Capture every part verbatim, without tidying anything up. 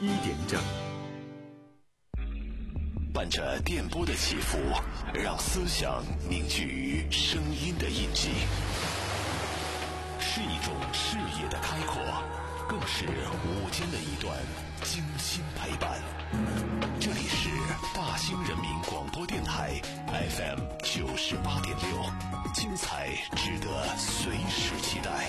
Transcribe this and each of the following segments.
一点整。 伴着电波的起伏，让思想凝聚于声音的印记，是一种视野的开阔，更是午间的一段精心陪伴。这里是大兴人民广播电台 F M 九十八点六，精彩值得随时期待。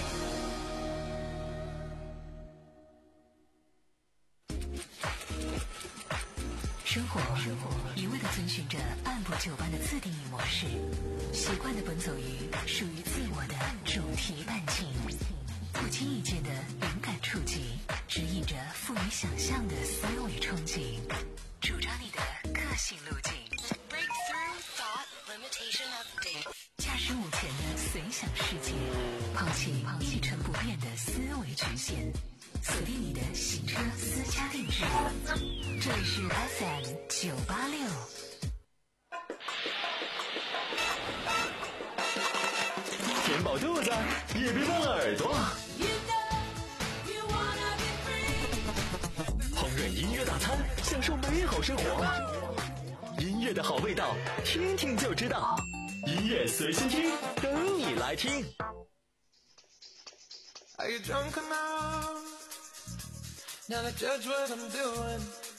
生活一味地遵循着按部就班的自定义模式，习惯地奔走于属于自我的主题感情，不经意间的灵感触及，指引着富于想象的思维憧憬，主张你的个性路径。Breakthrough thought limitation update。驾驶目前的随想世界，抛弃一成不变的思维局限，锁定你的行车私家定制。这里是 F M 九八六。 填饱肚子，也别忘了耳朵。烹饪音乐大餐，享受美好生活。音乐的好味道，听听就知道。音乐随心听，等你来听。 Are you drunk enough now to judge what I'm doing?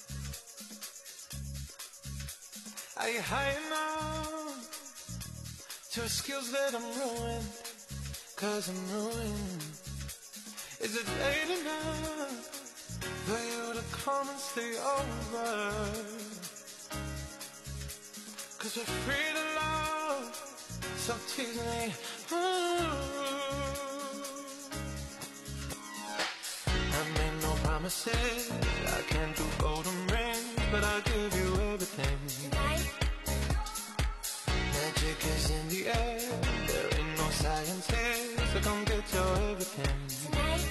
Are you high enough to excuse that I'm ruined? Cause I'm ruined. Is it late enough for you to come and stay over? Cause we're free to love, so tease me. Ooh. I made no promises, I can't do golden rings, but I'll give you everything. Tonight. Magic is in the air, there ain't no science here, so come get your everything. Tonight.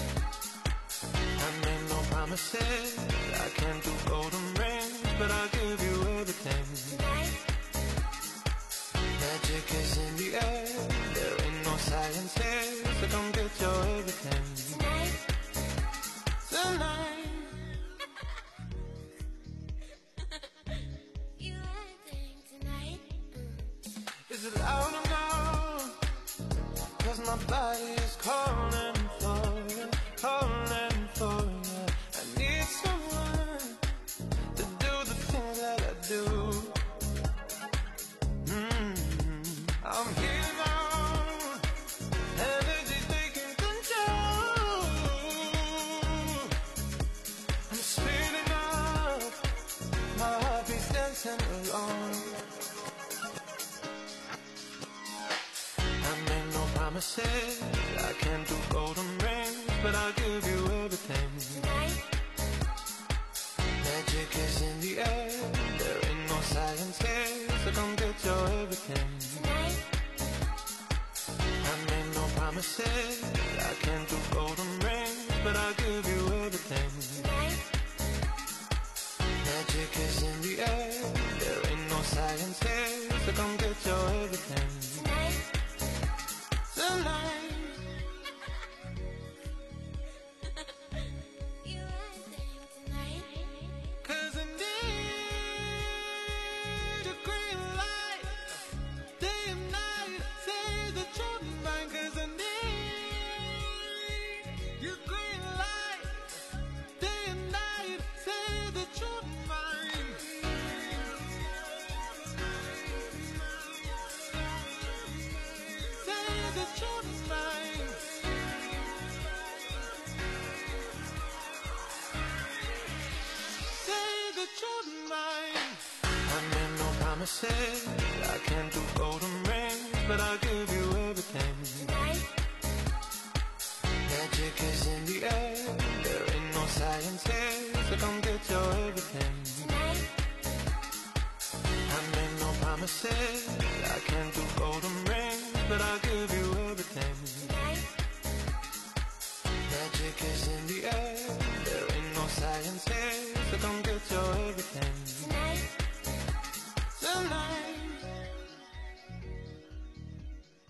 I made no promises, I can't do golden rings, but I'll give you everything. Tonight. Magic is in the air, there ain't no science here, so come get your everything. Tonight. Tonight. You everything tonight. Is it loud enough? Cause my body is calling for you, calling for you. I need someone to do the things that I do. Mm-hmm. I'm here now, energy taking control. I'm speeding up, my heart beats dancing along. I made no promises, I can't do golden rings, but I'll give you everything. Tonight. Magic is in the air, there ain't no science here, so come get your everything. Tonight. I made no promises, I can't do golden rings, but I'll give you everything. Tonight. Magic is in the air, there ain't no science here, so come get your everything. Tonight. Tonight. You everything tonight. Cause I need a green light, day and night, say the truth mine. Cause I need your green light, day and night, say the truth mine. Say the truth mine. Say the truth mine. I made no promises, I can't do golden rings, but I'll give you everything. Tonight. Magic is in the air, there ain't no science here, so come get your everything. Tonight. I made no promises, I can't do golden rings, but I'll give you everything. Tonight. Magic is in the air, there ain't no science here, so come get your everything. Tonight. Tonight.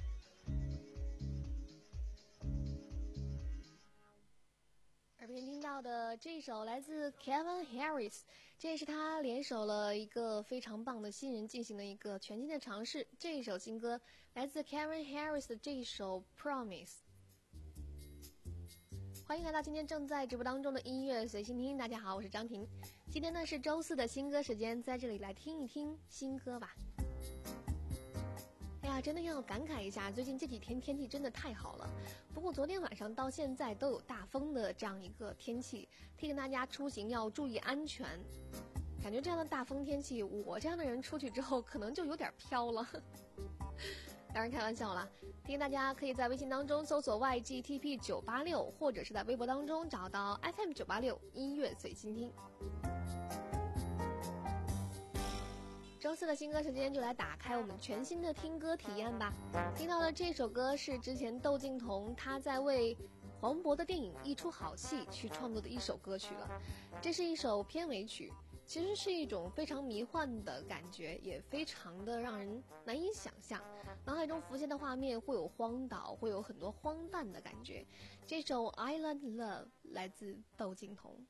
耳边听到到的这一首来自 Kevin Harris， 这也是他联手了一个非常棒的新人进行了一个全新的尝试。这一首新歌来自 Kevin Harris 的这一首 Promise。 欢迎来到今天正在直播当中的音乐随心听，大家好，我是张婷。今天呢是周四的新歌时间，在这里来听一听新歌吧。哎呀，真的要感慨一下，最近这几天天气真的太好了。不过昨天晚上到现在都有大风的这样一个天气，提醒大家出行要注意安全。感觉这样的大风天气，我这样的人出去之后可能就有点飘了。当然开玩笑啦，提醒大家可以在微信当中搜索 Y G T P 九八六，或者是在微博当中找到 F M 九八六音乐随心听。周四的新歌时间就来打开我们全新的听歌体验吧。听到的这首歌是之前窦靖童他在为黄渤的电影一出好戏去创作的一首歌曲了。这是一首片尾曲，其实是一种非常迷幻的感觉，也非常的让人难以想象。脑海中浮现的画面会有荒岛，会有很多荒诞的感觉。这首 Island Love 来自窦靖童。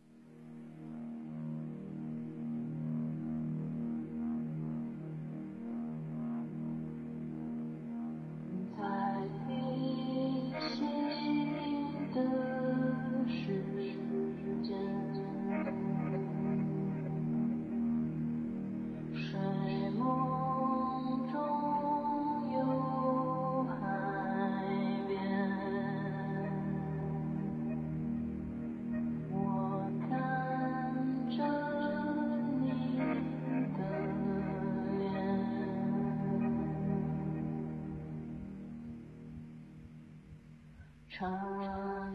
在平行的时间，睡梦中有海边，我看着你的脸，缠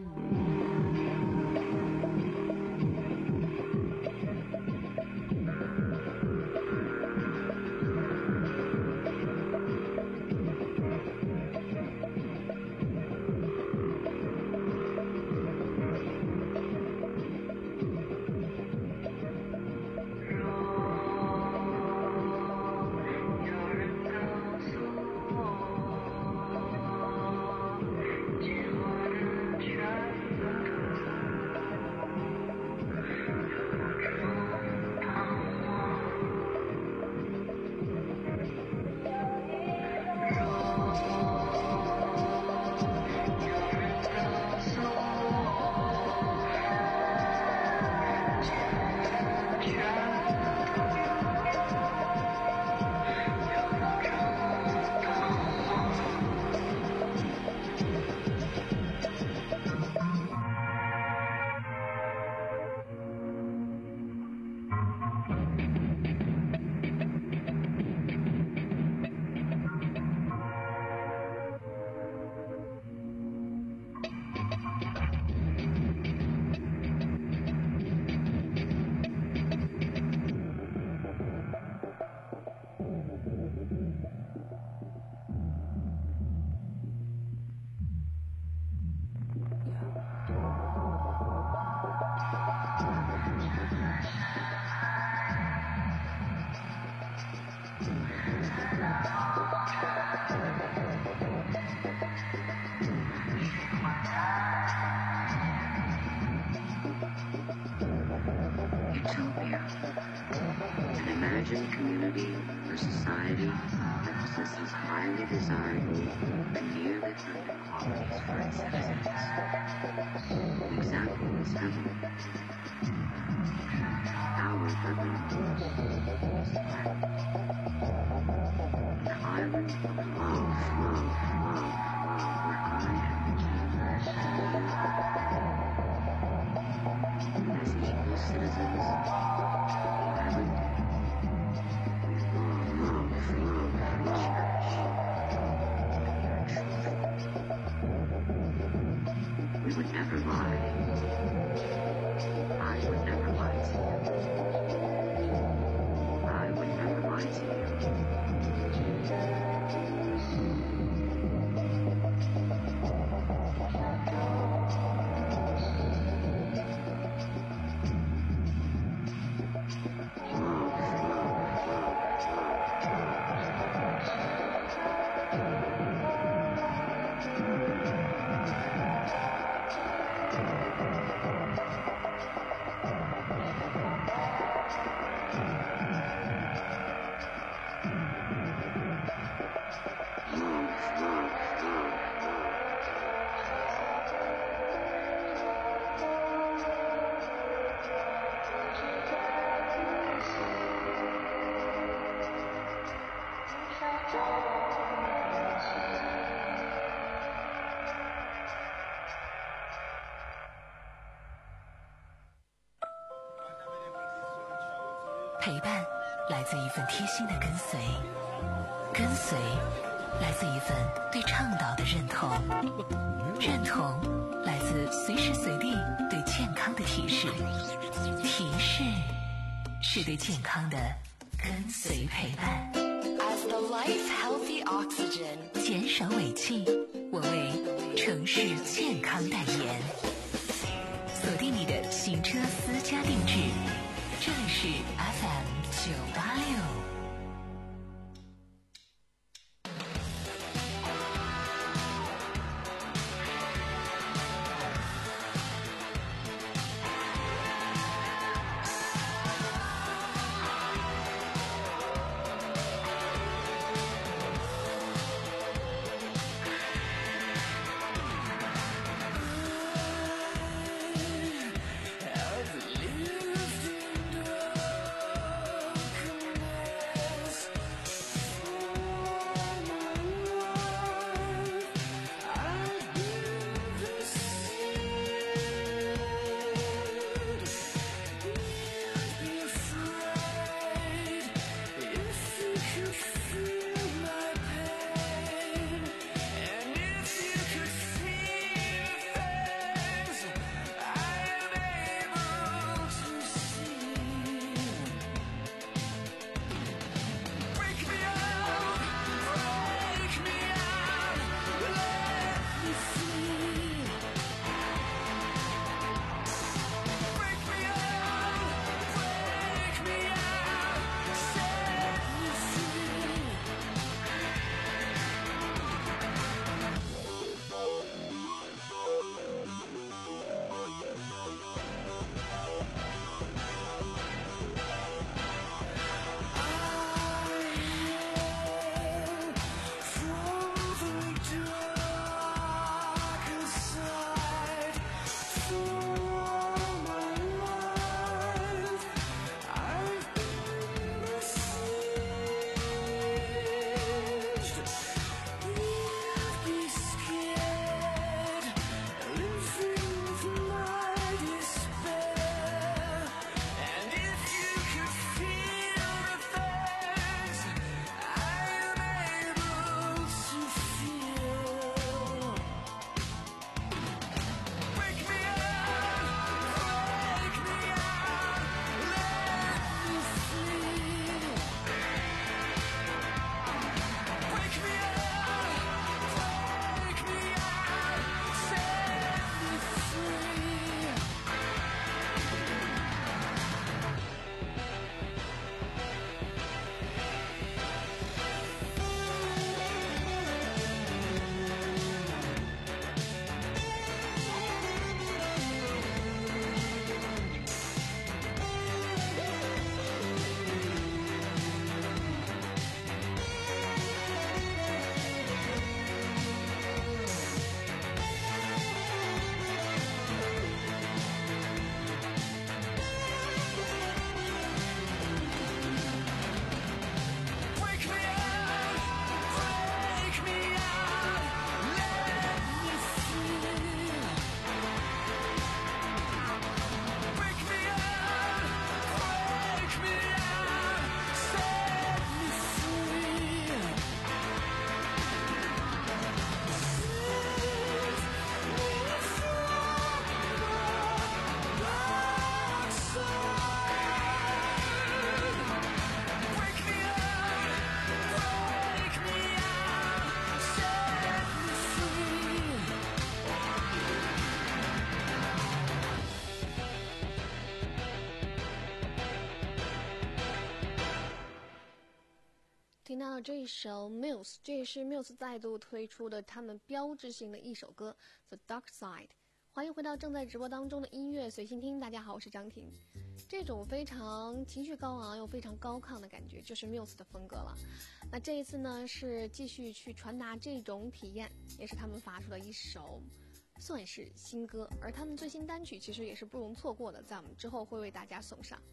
陪伴来自一份贴心的跟随，跟随来自一份对倡导的认同，认同来自随时随地对健康的提示，提示是对健康的跟随陪伴。 As the life healthy oxygen， 减少尾气，我为城市健康代言。锁定你的行车私家定制，这里是 F M 九八六。 听到了这一首 Muse， 这也是 Muse 再度推出的他们标志性的一首歌 The Dark Side。 欢迎回到正在直播当中的音乐随心听，大家好，我是张婷。这种非常情绪高昂又非常高亢的感觉就是 Muse 的风格了。那这一次呢，是继续去传达这种体验，也是他们发出的一首算是新歌，而他们最新单曲其实也是不容错过的，在我们之后会为大家送上。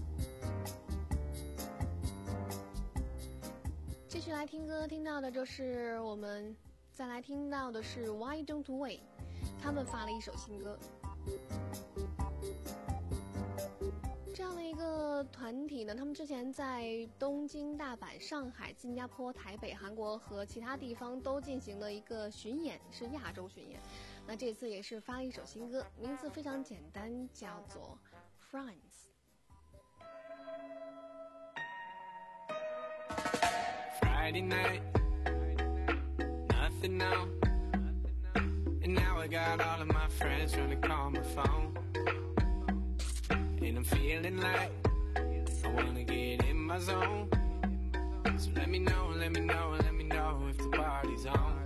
继续来听歌，听到的就是我们再来听到的是 Why Don't We， 他们发了一首新歌。这样的一个个团体呢，他们之前在东京、大阪、上海、新加坡、台北、韩国和其他地方都进行了一个巡演，是亚洲巡演。那这次也是发了一首新歌，名字非常简单，叫做 Friends。Friday night, nothing now. And now I got all of my friends trying to call my phone. And I'm feeling like I wanna get in my zone. So let me know, let me know, let me know if the party's on.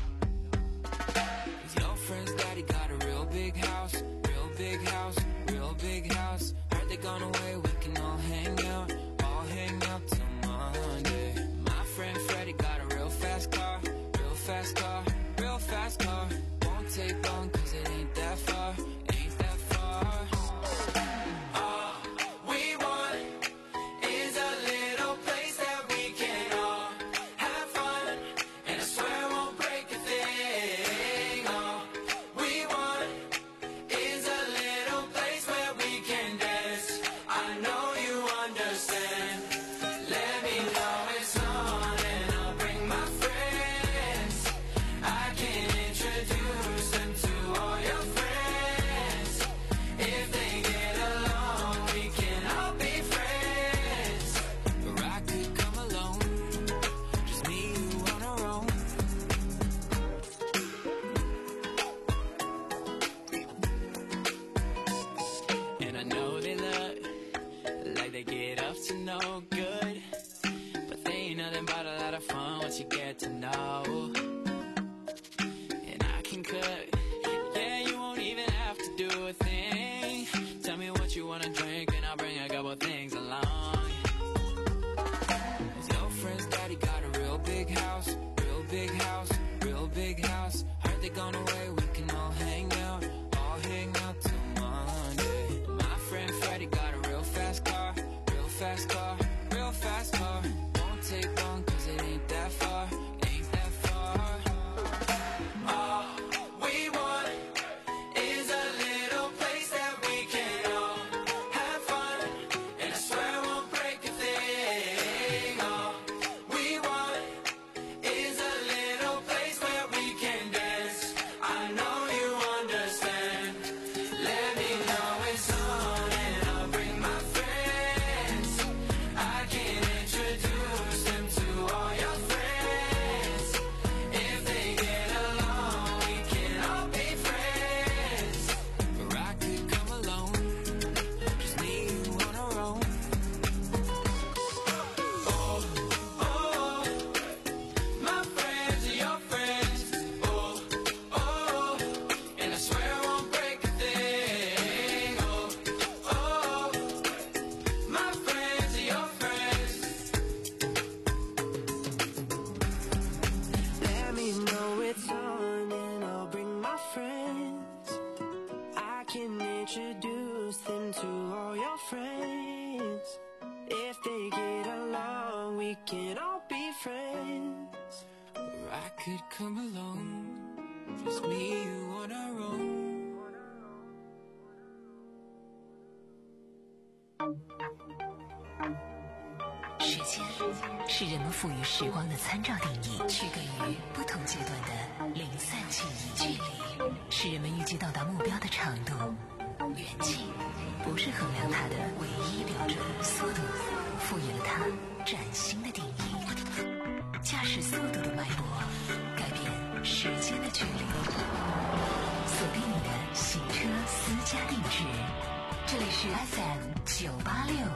Cause your friend's daddy got a real big house, real big house, real big house. Heard they gone away, we can all hang out, all hang out till Monday. My friend Freddie got a real fast car, real fast car, real fast car. Won't take long cause it ain't that far, ain't that far. All we want is a little place that we can all have fun. And I swear I won't break a thing. All we want is a little place where we can dance. I know you understand. Let me know it's on and I'll bring my friends. I can introduce them to all your friends. If they get along, we can all be friends. Or I could come alone, just me, you on our own. And I know they look like they get up to no good, but they ain't nothing but a lot of fun once you get to know. And I can cook, yeah, you won't even have to do a thing. Tell me what you wanna drink and I'll bring a couple things along. Cause your friend's daddy got a real big house, real big house, real big house. Heard they gone away, we can all hang out, all hang out till Monday. My friend Freddie got a real fast car, real fast car, real fast car. Won't take long cause it ain't that far, ain't that far. All we want is a little place that we can all have fun. And I swear I won't break a thing. All we want is a little place where we can dance. I know you understand. Let me know it's on and I'll bring my friends. I can introduce them to all your friends. If they get along, we can all be friends. Or I could come alone, just me, you on our own. Oh, oh, my friends are your friends. Oh, oh, and I swear I won't break a thing. Oh, oh, my friends are your friends. Let me know it's on and I'll bring my friends. I can introduce them to all your friends. If they get along, we can all be friends. Or I could come along, just me, you on our own. 时间是人们赋予时光的参照定义，区隔于不同阶段的零散记忆。距离是人们预计到达目标的长度，远近不是衡量它的唯一标准。速度赋予了它崭新的定义。驾驶速度的脉搏，改变时间的距离。锁定你的行车私家定制，这里是 F M 九八六。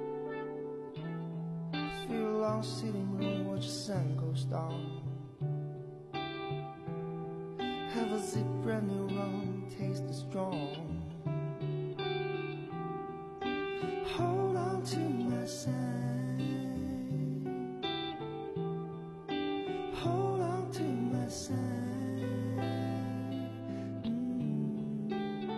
Sitting there, watch the sun goes down. Have a sip, brand new rum, taste is strong. Hold on to my side. Hold on to my side. Mm.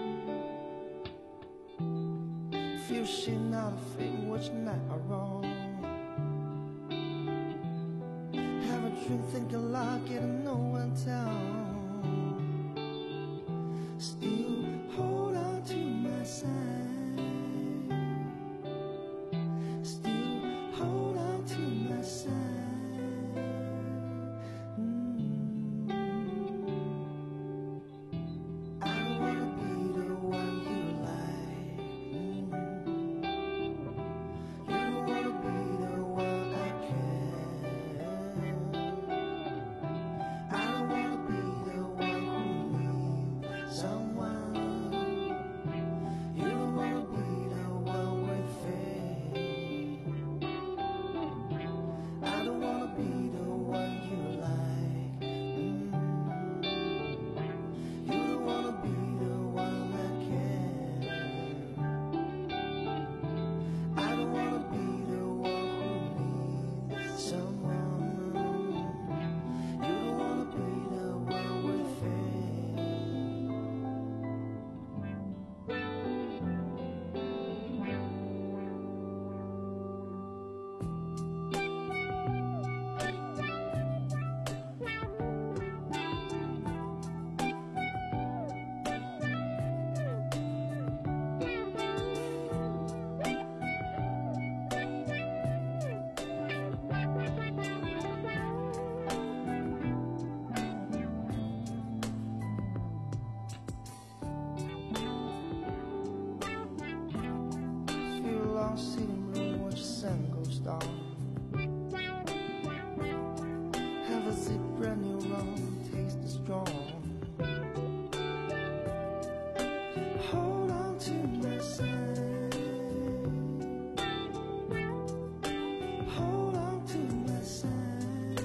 Feel shit, not a thing, which night I wrong. Have a drink, think a lot, get to know one town. Still hold on to my side. Still hold on to my side. Mm. I don't wanna be the one you like. Mm. You don't wanna be the one I can. I don't wanna be the one who needs someone. You don't wanna be the one with faith. I don't wanna be the one you like. Mm. You don't wanna be the one I can. I don't wanna be the one who needs someone. You don't wanna be the one with faith. Feel lost sitting room, watch the sun goes down. Have a sip, brand new rum, taste is strong. Hold on to my side. Hold on to my side.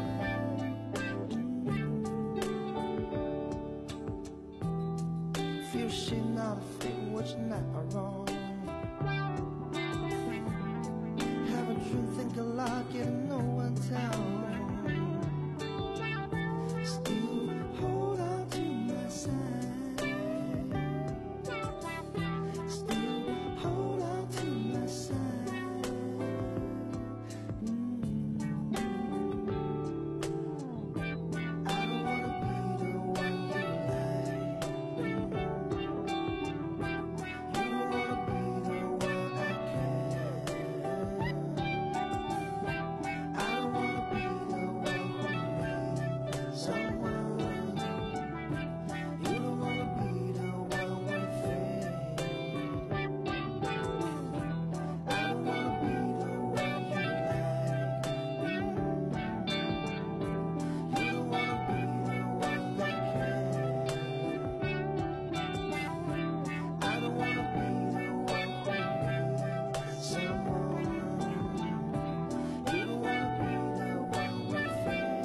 Mm. Feel shit, not a thing, which night I wrong. Have a drink, think a lot, get to know one town. Still hold on to my side. Still hold on to my side. Mm. I don't wanna be the one you like. You don't wanna be the one I can. I don't wanna be the one who needs someone. You don't wanna be the one with faith. I don't wanna be the one you like. You don't wanna be the one that can. I don't wanna be the one who needs someone. You don't wanna be the one with faith.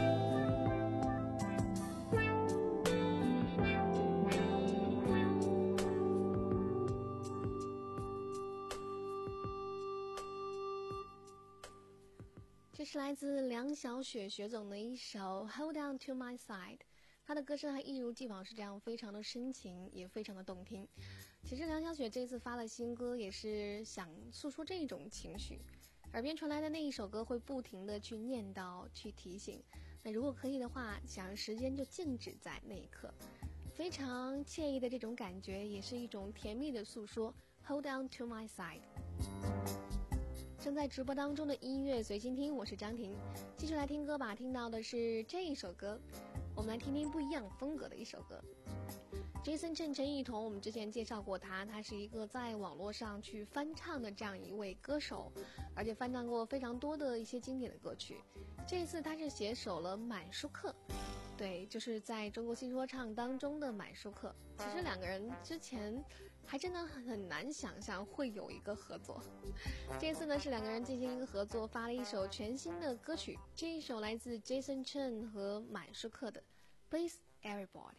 这是来自梁晓雪雪总的一首 Hold On To My Side， 她的歌声还一如既往是这样非常的深情，也非常的动听。其实梁晓雪这次发了新歌，也是想诉说这种情绪。耳边传来的那一首歌会不停的去念叨，去提醒。那如果可以的话，想让时间就静止在那一刻，非常惬意的这种感觉，也是一种甜蜜的诉说。Hold On To My Side。正在直播当中的音乐随心听，我是张婷，继续来听歌吧。听到的是这一首歌，我们来听听不一样风格的一首歌。Jason Chen 陈奕童，我们之前介绍过他，他是一个在网络上去翻唱的这样一位歌手，而且翻唱过非常多的一些经典的歌曲。这一次他是携手了满舒克，对，就是在中国新说唱当中的满舒克。其实两个人之前还真的很难想象会有一个合作。这次呢是两个人进行一个合作，发了一首全新的歌曲，这一首来自 Jason Chen 和满舒克的 Please Everybody。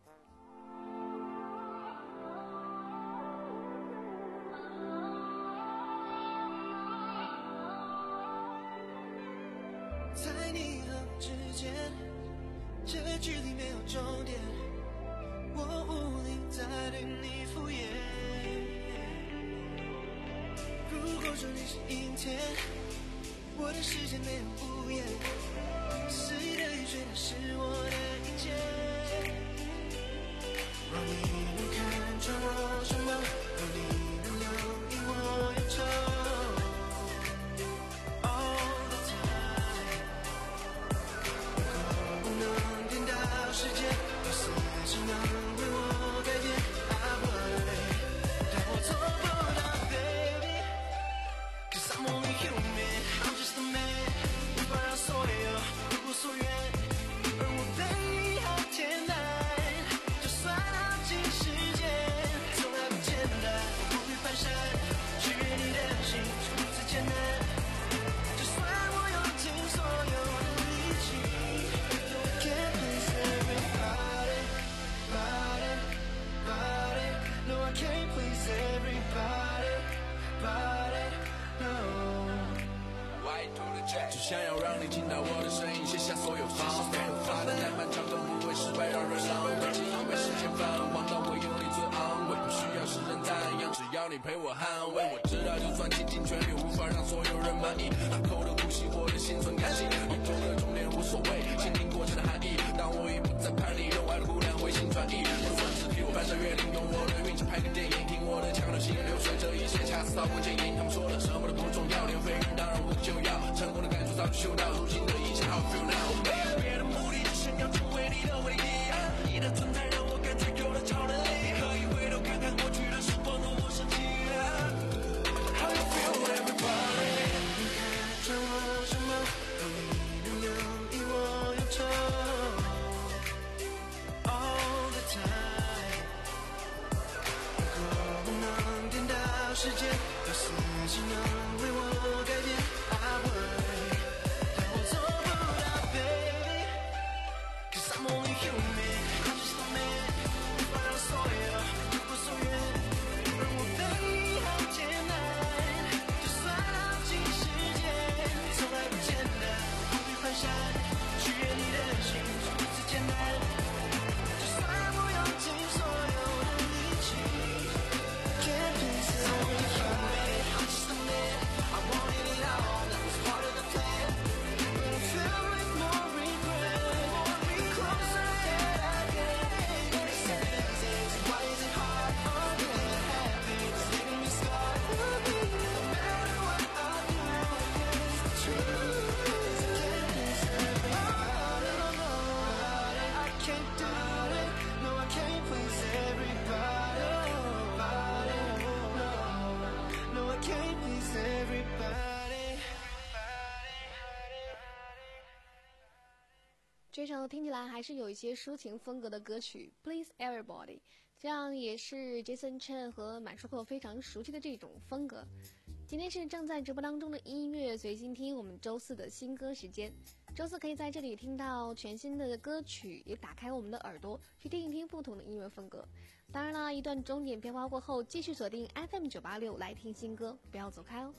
在你和我之间，这个距离没有终点，我无力再对你敷衍。如果说你是阴天，我的视线没有敷衍，肆意的雨水它是我的一切。若你能看穿我什么，若你能留意我忧愁。世界有事情能为我改变 I would， 但我做不到 baby， Cause I'm only human， I'm just a man， 无法让所有如我所愿，而我对你好简单，就算耗尽时间从来不简单，我不会蹒跚，取悦你的心是如此艰难，就算我用尽所有的力气can't please everybody, body, body. No, I can't please everybody, body, no. 就想要让你听到我的声音，卸下所有防备。发的太漫长都不会失败，让人狼狈。只因为时间泛黄，到我有你最安慰。不需要世人赞扬，只要你陪我捍卫。我知道，就算倾尽全力，无法让所有人满意。海口的呼吸，我的心存感激。宇宙的终点无所谓，倾听过程的含义。当我已不再叛逆，热爱的姑娘回心转意。我的文字替我翻山越岭，用我的运气拍个电影，听我的腔流行流水，这一切恰似刀光剑影。他们说的什么都不重要，连飞人当然无就要。成功的感觉早就嗅到，如今的一切 How I feel now。我没有别的目的，只想要成为你的唯一。你的存在让我感觉有了超能力，可以回头看看过去的时光多么神奇。How you feel everybody？ 你看穿我什么？若你能留意我忧愁 all the time。如果我能颠倒时间，有事情能为我改变 I would， 但我做不到 baby， Cause I'm only human， I'm just a man， 无法让所有如我所愿，而我对你好简单，就算耗尽时间从来不简单，不必蹒跚，取悦你的心是如此简单，就算我用尽所有的力气 Can't please everybody， I'm just a man， I wanted it all， that was part of the plan， but I feel with no regret， closer than I get， It's so easy, why is it hard? All that happens, leaving me scarred, no matter what I do, it's the truth, can't please everybody, I can't do it, no I can't please everybody, no, no I can't please everybody。 这首听起来还是有一些抒情风格的歌曲 Please Everybody， 这样也是 Jason Chen 和满叔后非常熟悉的这种风格。今天是正在直播当中的音乐随心听，我们周四的新歌时间。周四可以在这里听到全新的歌曲，也打开我们的耳朵去听一听不同的音乐风格。当然啦，一段钟点片花过后，继续锁定 F M 九八六来听新歌，不要走开哦。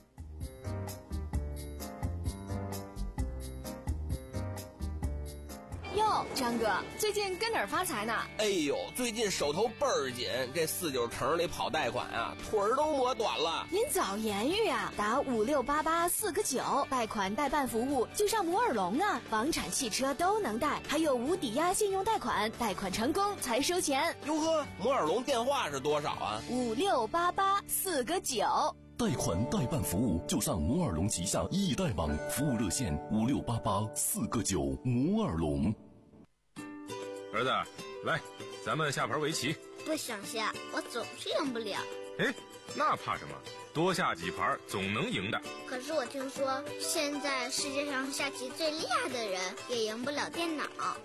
哟，张哥，最近跟哪儿发财呢？ 哎呦，最近手头倍儿紧，这四九城里跑贷款啊，腿儿都磨短了。 您早言语啊，打五六八八四个九，贷款代办服务就上摩尔龙啊，房产、汽车都能贷，还有无抵押信用贷款，贷款成功才收钱。 哟呵，摩尔龙电话是多少啊？ 五六八八四个九。 贷款代办服务就上摩尔龙旗下易贷网，服务热线五六八八四个九。摩尔龙。 儿子，来，咱们下盘围棋。 不想下，我总是赢不了。 哎，那怕什么？多下几盘总能赢的。 可是我听说，现在世界上下棋最厉害的人也赢不了电脑。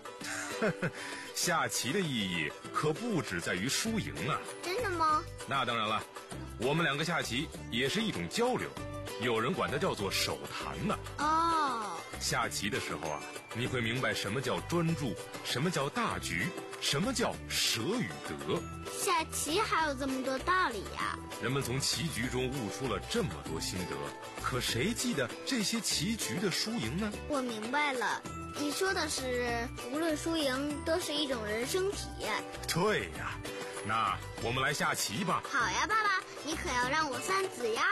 下棋的意义可不只在于输赢啊！ 真的吗？ 那当然了，我们两个下棋也是一种交流，有人管它叫做手谈呢。 哦， 下棋的时候啊，你会明白什么叫专注，什么叫大局，什么叫舍与得。 下棋还有这么多道理呀！ 人们从棋局中悟出了这么多心得，可谁记得这些棋局的输赢呢？ 我明白了，你说的是无论输赢都是一种人生体验。 对呀，那我们来下棋吧。 好呀，爸爸，你可要让我三子呀。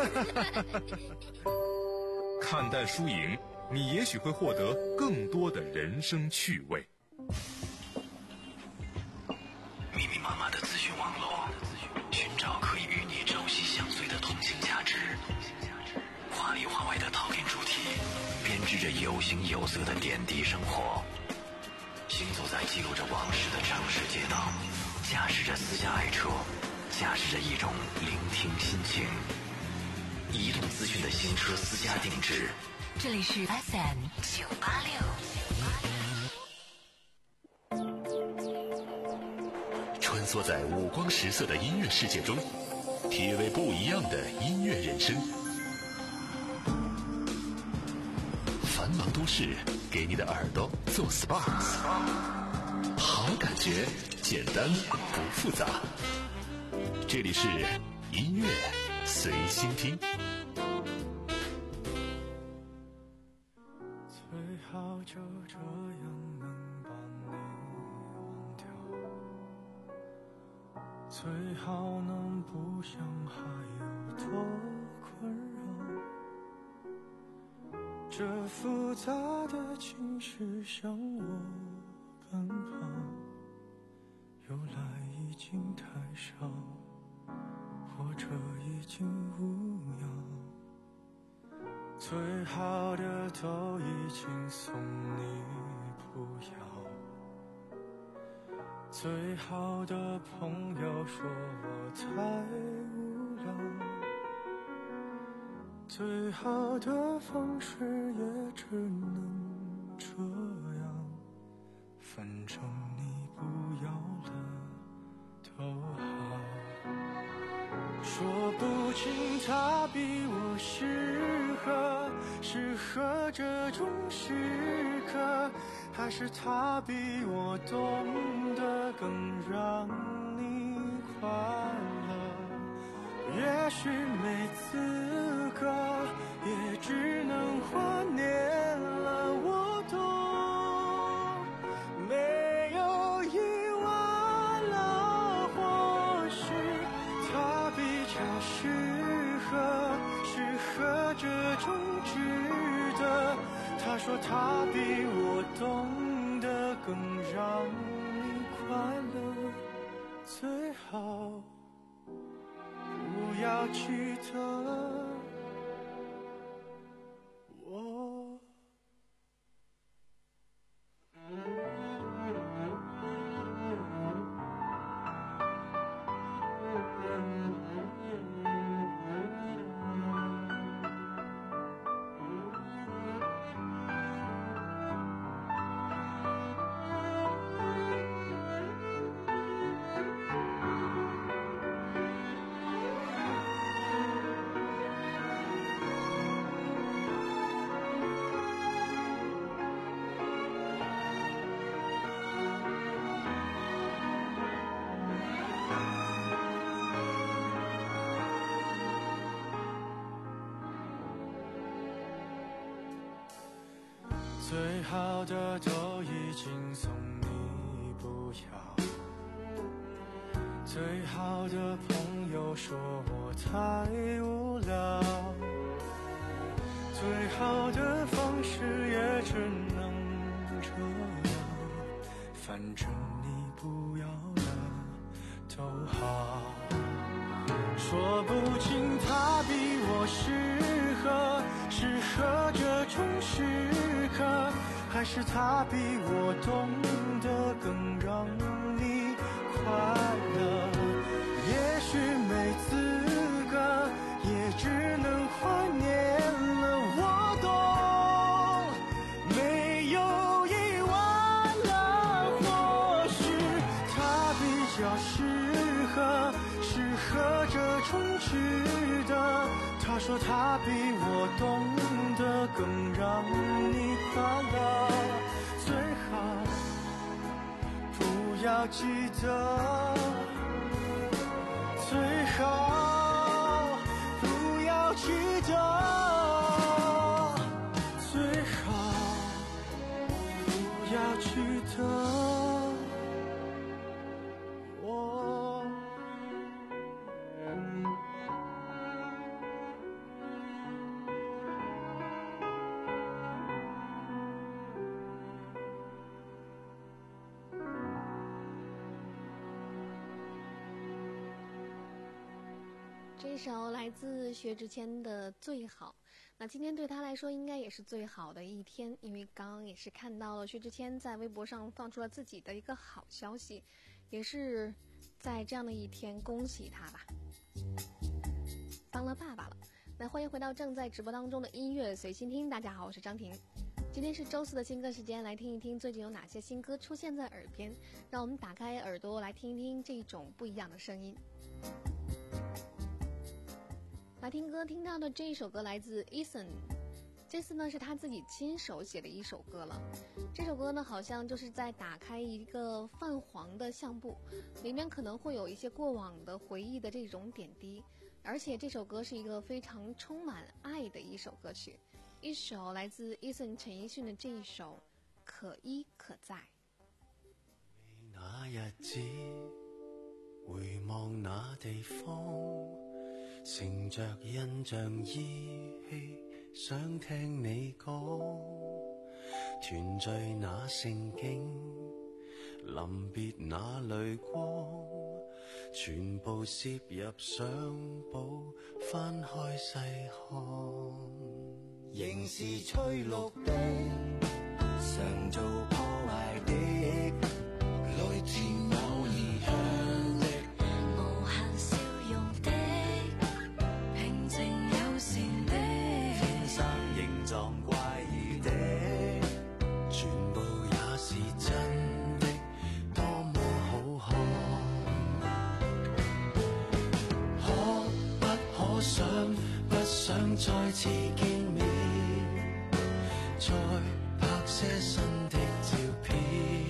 看淡输赢，你也许会获得更多的人生趣味。 密密麻麻的资讯网络，寻找可以与你朝夕相随的通信价值。华里华外的套点主题，编织着有形有色的点滴生活。行走在记录着往事的城市街道，驾驶着私家爱车，驾驶着一种聆听心情。移动资讯的新车私家定制。 这里是 F M 九八六。 穿梭在五光十色的音乐世界中，体味不一样的音乐人生。繁忙都市给你的耳朵做 S P A， 好感觉，简单不复杂。这里是音乐随心听。 最好就这样能把你忘掉，最好能不想还有多困扰。这复杂的情绪向我奔跑，由来已经太少，或者已经无恙。最好的都已经送你不要，最好的朋友说我太无聊，最好的方式也只能这样，反正你不要了都好。说不清他比我适合，适合这种时刻，还是他比我懂得更让你快乐。也许没资格，也只能怀念了。我懂，没有意外了，或许他比较适合，适合这种值得。他说他比我懂得更让你快乐，最好不要记得我。最好的都已经送你不要，最好的朋友说我太无聊，最好的方式也只能这样，反正你不要了都好。说不清他比我适合，适合这种时刻，还是他比我懂得更让你快乐。也许没资格，也只能怀念了。我懂，没有意外了，或许他比较适合，适合这种值得。他他说他比我懂得更让你快乐，最好不要记得，最好不要记得，最好不要记得。 这首来自薛之谦的《最好》，那今天对他来说应该也是最好的一天，因为刚刚也是看到了薛之谦在微博上放出了自己的一个好消息，也是在这样的一天恭喜他吧，当了爸爸了。那欢迎回到正在直播当中的音乐随心听，大家好，我是张婷。今天是周四的新歌时间，来听一听最近有哪些新歌出现在耳边，让我们打开耳朵来听一听这种不一样的声音。来听歌，听到的这一首歌来自 Eason， 这次呢是他自己亲手写的一首歌了。这首歌呢好像就是在打开一个泛黄的相簿，里面可能会有一些过往的回忆的这种点滴，而且这首歌是一个非常充满爱的一首歌曲。一首来自 Eason 陈奕迅的这一首《可依可在》。 那日子回望那地方，乘着印象依稀想聽你講，團聚那盛景，臨別那淚光，全部攝入相簿，翻開細看，仍是翠綠的，常做破壞的，來自某異鄉的，無限笑容的，平靜友善的，天生形狀怪異的，全部也是真的，多麼好看。可不可想不想再次見面，再拍些新的照片，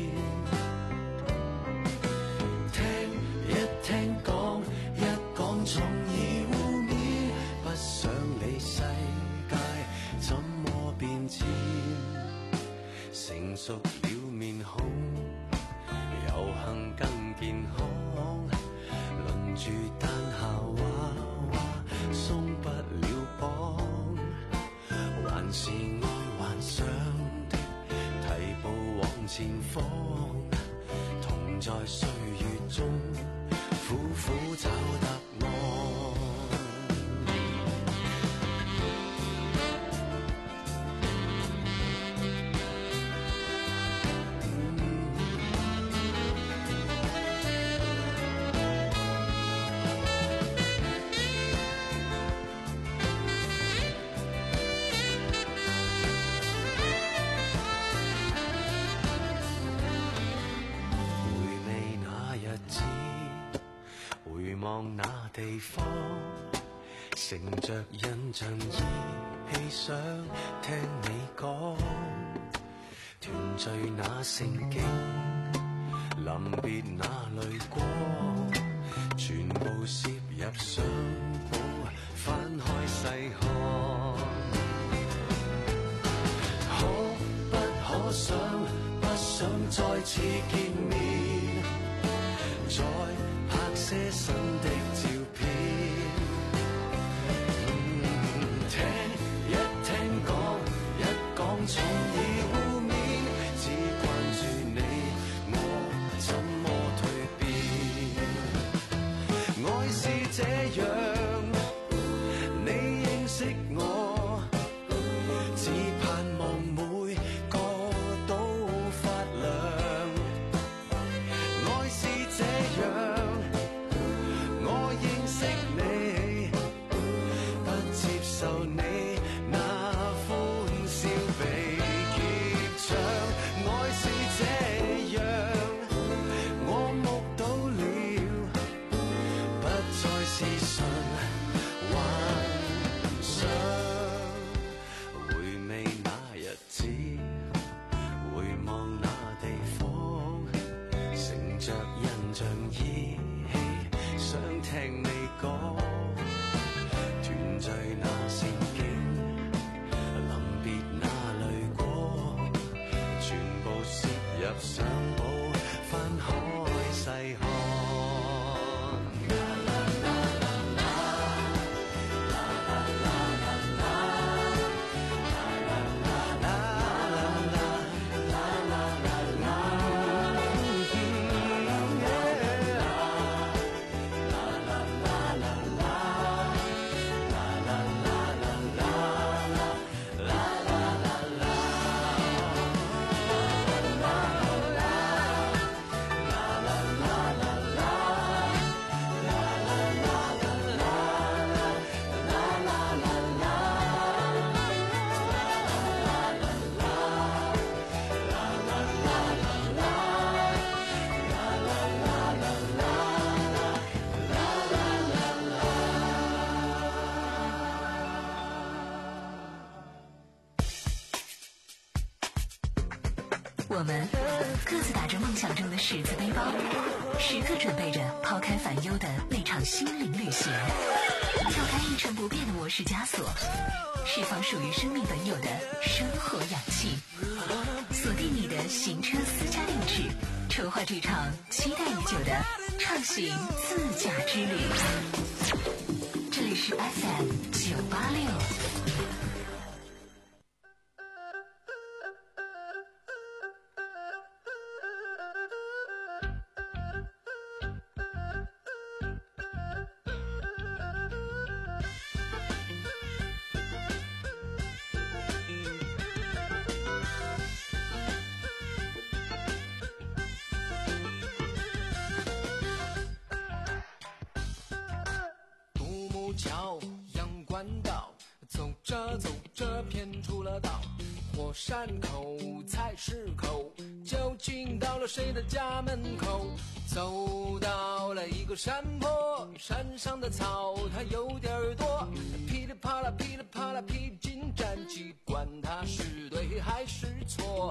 聽一聽講一講從而互勉，不想理世界怎麼變遷，成熟了面孔遊行更健康，輪住彈下娃娃鬆不了綁，還是愛幻想的提步往前方，同在歲月中苦苦找答案。那地方，乘着印象依稀想聽你講，團聚那盛景，臨別那淚光，全部攝入相簿，翻開細看，可不可想不想再次見面，再拍些新的照片，嗯，聽一聽講一講從而互勉，只關注你我怎麼蛻變，愛是這樣，你認識我，只盼望每個都發亮，愛是這樣。 上步翻開細看。 我们各自打着梦想中的十字背包，时刻准备着抛开烦忧的那场心灵旅行，跳开一成不变的模式枷锁，释放属于生命本有的生活氧气，锁定你的行车私家定制，筹划这场期待已久的畅行自驾之旅。这里是 F M 九八六。 桥阳关道，走着走着偏出了道，火山口菜市口，究竟到了谁的家门口？走到了一个山坡，山上的草它有点多，噼里啪啦噼里啪啦披荆斩棘，管它是对还是错。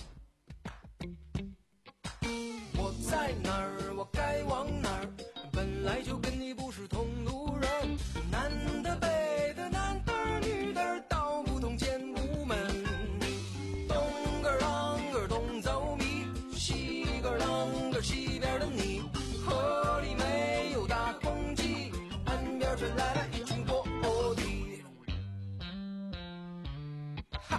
我在哪儿，我该往哪儿，本来就跟你不是同路人，男的北的男的女的道不同见无门，东个啷个东走迷，西个啷个西边的你，河里没有大公鸡，岸边传来了一群波迪。哈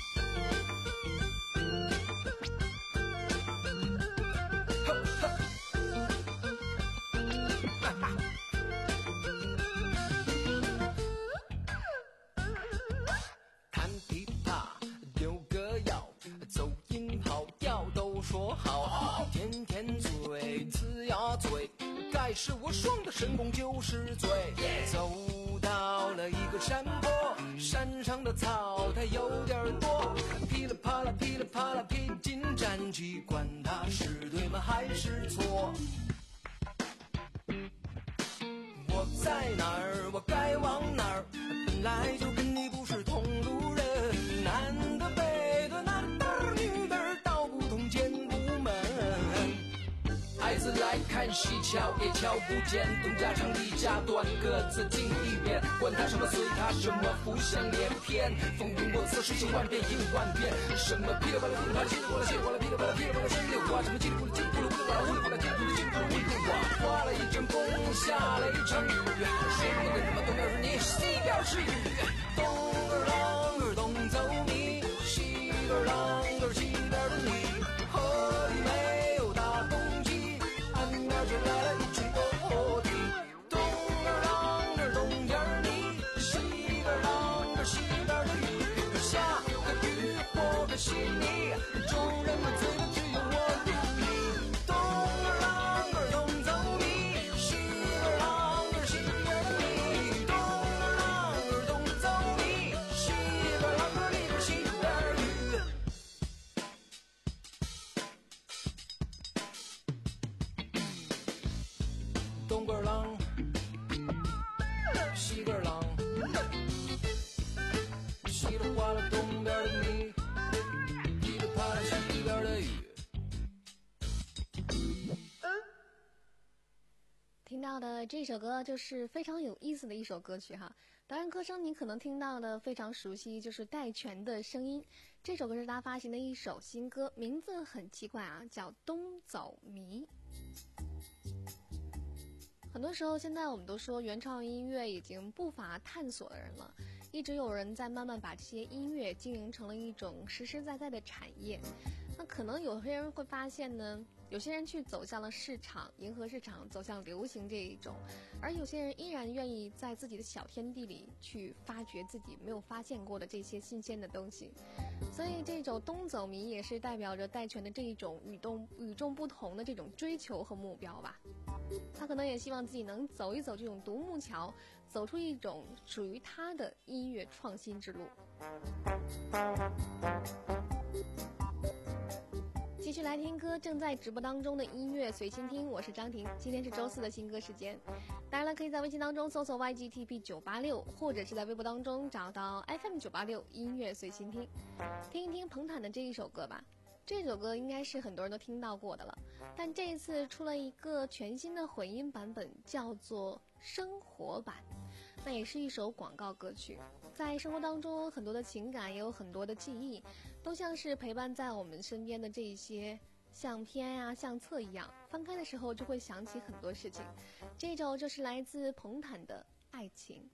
该是我双的神功九十嘴，走到了一个山坡，山上的草它有点多，噼里啪啦噼里啪啦披荆斩棘，管它是对吗还是错。我在哪儿，我该往哪儿，本来就跟你不是同路人，男的北的男的女的道不同见不门，孩子来看戏瞧也瞧不见，东家长李家短，各自进一边，管他什么随他什么，浮想联翩，风云过此世情万变应万变，什么噼里啪啦噼里啪啦稀里哗啦稀里哗啦噼里啪啦噼里啪啦稀里哗啦，什么叽里咕噜叽里咕噜咕噜哗啦呼里哗啦叽里咕噜叽里咕噜咕噜哗，刮了一阵风下了一场雨，什么跟什么东边是你，西边是雨，东个啷个东走你，西个啷个西边的你，河里没有大公鸡，岸边传来了一群波迪，东个啷个东边你，西个啷个西边的雨，下个雨或个稀泥，众人们醉的只有我的你，东个啷个东走你，西个啷个西边的你，东个啷个东走你，西个啷个里边西边雨。东个啷，西个啷，稀里哗啦东边的你，噼里啪啦西边的雨。 听到的这首歌就是非常有意思的一首歌曲哈， 导演歌声你可能听到的非常熟悉，就是戴荃的声音。这首歌是他发行的一首新歌，名字很奇怪啊，叫《东走迷》。很多时候现在我们都说原创音乐已经不乏探索的人了，一直有人在慢慢把这些音乐经营成了一种实实在在的产业。那可能有些人会发现呢，有些人去走向了市场，迎合市场，走向流行这一种，而有些人依然愿意在自己的小天地里去发掘自己没有发现过的这些新鲜的东西。所以这种东走迷也是代表着戴荃的这一种与众与众不同的这种追求和目标吧。他可能也希望自己能走一走这种独木桥，走出一种属于他的音乐创新之路。继续来听歌，正在直播当中的音乐随心听，我是张婷。今天是周四的新歌时间，当然了，可以在微信当中搜索 Y G T P 九八六，或者是在微博当中找到 F M 九八六音乐随心听，听一听彭坦的这一首歌吧。这首歌应该是很多人都听到过的了，但这一次出了一个全新的混音版本，叫做生活版。那也是一首广告歌曲，在生活当中很多的情感，也有很多的记忆，都像是陪伴在我们身边的这一些相片呀、相册一样，翻开的时候就会想起很多事情。这首就是来自彭坦的爱情。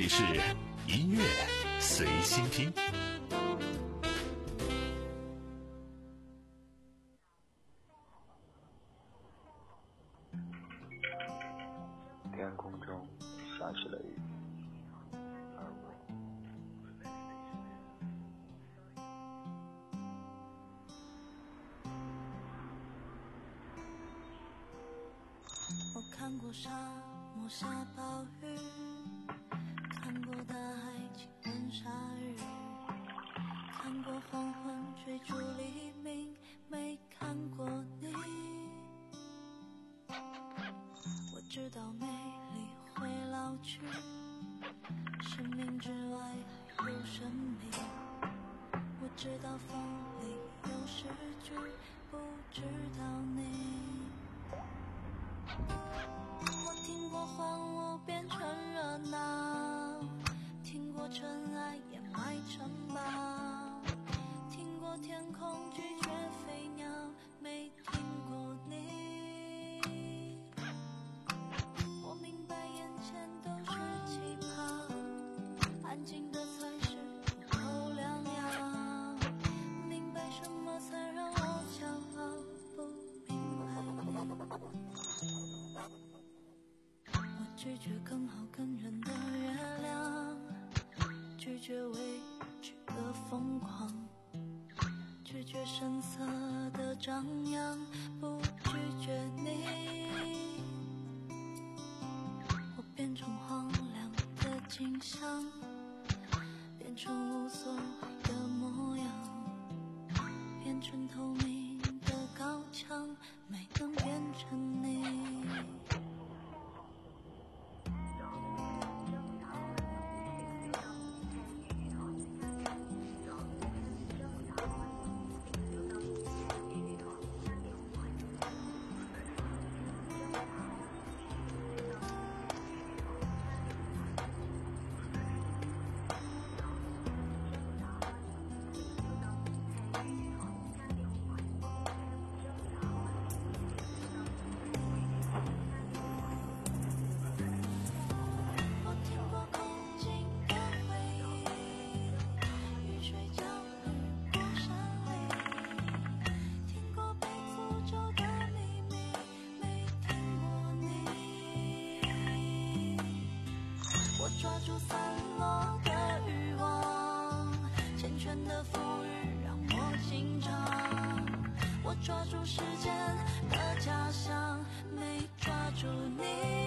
里是音乐随心听。 天空中下起了雨，而我我看过沙漠下暴雨，看过大海亲吻鲨鱼，看过黄昏追逐黎明，没看过你。我知道美丽会老去，生命之外还有生命。我知道风里有诗句，不知道你。我听过荒芜变成热闹，听过尘埃掩埋城堡，听过天空拒绝飞鸟，没听过你。我明白眼前都是气泡，安静的才是后良药，明白什么才让我骄傲，不明白我拒绝更好更圆的月亮，拒绝委屈的疯狂，拒绝声色的张扬，不拒绝你。我变成荒凉的景象，变成无所谓的模样，变成透明的高墙，没能变成你。抓住散落的欲望，缱绻的浮语让我紧张。我抓住时间的假象，没抓住你。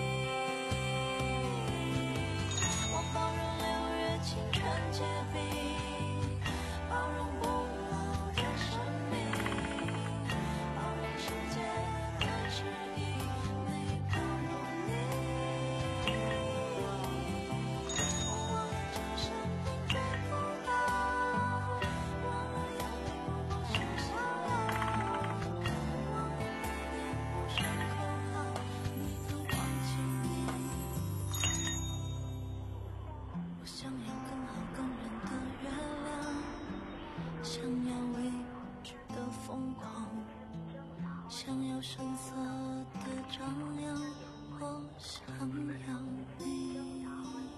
我包容六月清晨结冰，包容不老的生命，包容世界的迟疑，没包容你。想要未知的疯狂，想要声色的张扬，我想要你。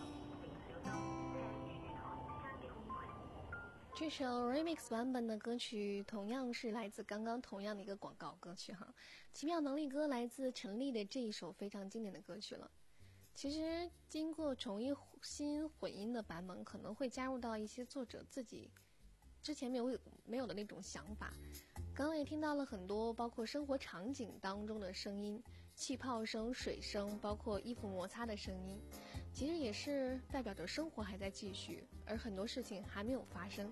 这首 remix 版本的歌曲同样是来自刚刚同样的一个广告歌曲哈，奇妙能力歌来自陈粒的这一首非常经典的歌曲了。其实经过重新混音的版本，可能会加入到一些作者自己之前没有没有的那种想法。刚刚也听到了很多包括生活场景当中的声音，气泡声、水声，包括衣服摩擦的声音，其实也是代表着生活还在继续，而很多事情还没有发生。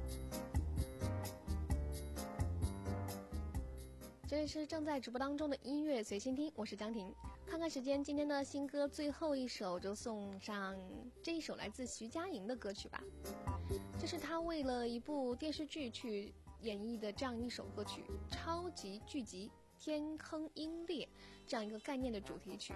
这里是正在直播当中的音乐随心听，我是张婷。看看时间，今天的新歌最后一首就送上这一首来自徐佳莹的歌曲吧。这是她为了一部电视剧去演绎的这样一首歌曲，超级剧集天坑鹰猎这样一个概念的主题曲。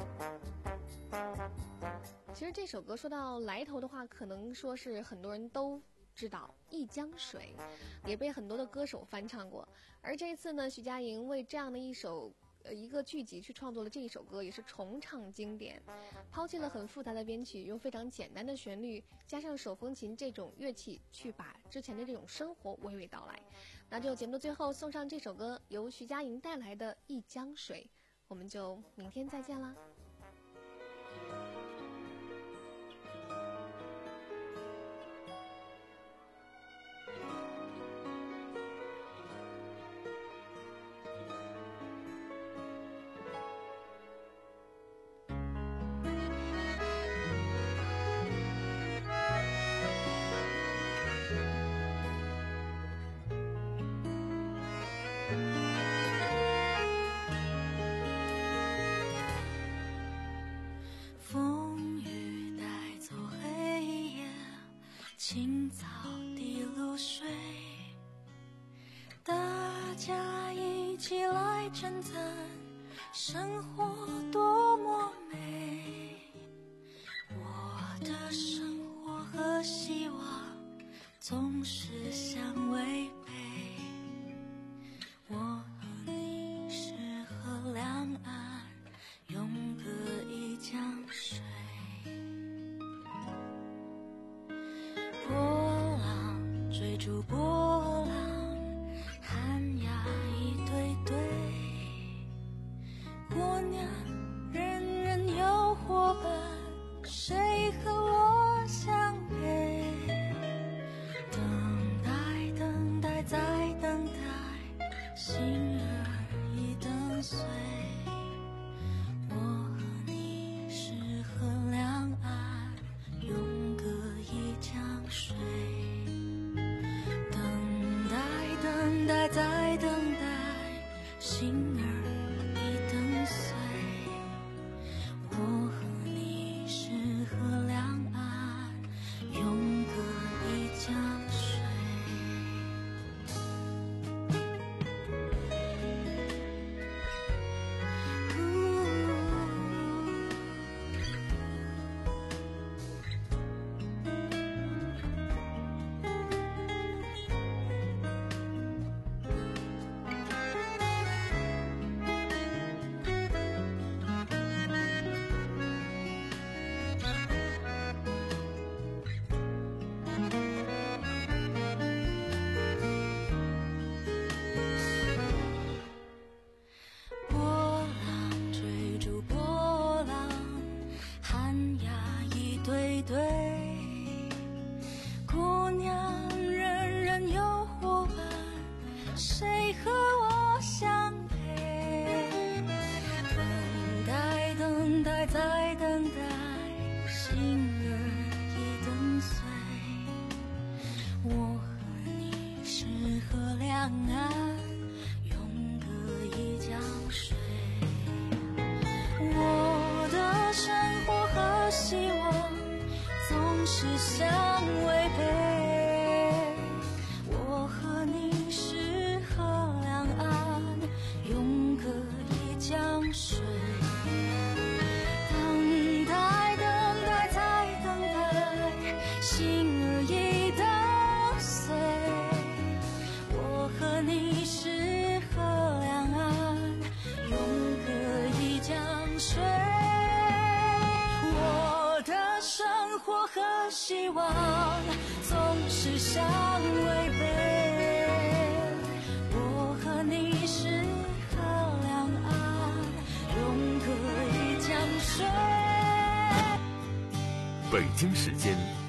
其实这首歌说到来头的话，可能说是很多人都知道，一江水也被很多的歌手翻唱过。而这次呢，徐佳莹为这样的一首呃一个剧集去创作了这一首歌，也是重唱经典，抛弃了很复杂的编曲，用非常简单的旋律加上手风琴这种乐器，去把之前的这种生活娓娓道来。那就节目的最后送上这首歌，由徐佳莹带来的《一江水》，我们就明天再见啦。 风雨带走黑夜，青草滴露水，大家一起来称赞生活多么美。我的生活和希望总是相违背，我和你是河两岸，永隔一江水。波浪追逐波浪，寒鸦一对对，过年人人有伙伴，谁和我相陪？等待等待再等待，心儿已等碎。我和你是河两岸，永隔一江水。等待等待再等待，心儿已等碎。我和你是河两岸，永隔一江水。波浪追逐波浪，寒鸦一对对，姑娘人人有伙伴，谁和我相陪？等待等待再等待，心儿已等碎。我和你是河两岸，永隔一江水。我的生活和希望总是相违背，我和你是河两岸，永隔一江水。等待等待再等待，心儿已等碎。我和你是河两岸，永隔一江水。我的生活和希望总是相违背，我和你是河两岸，永隔一江水。 北京时间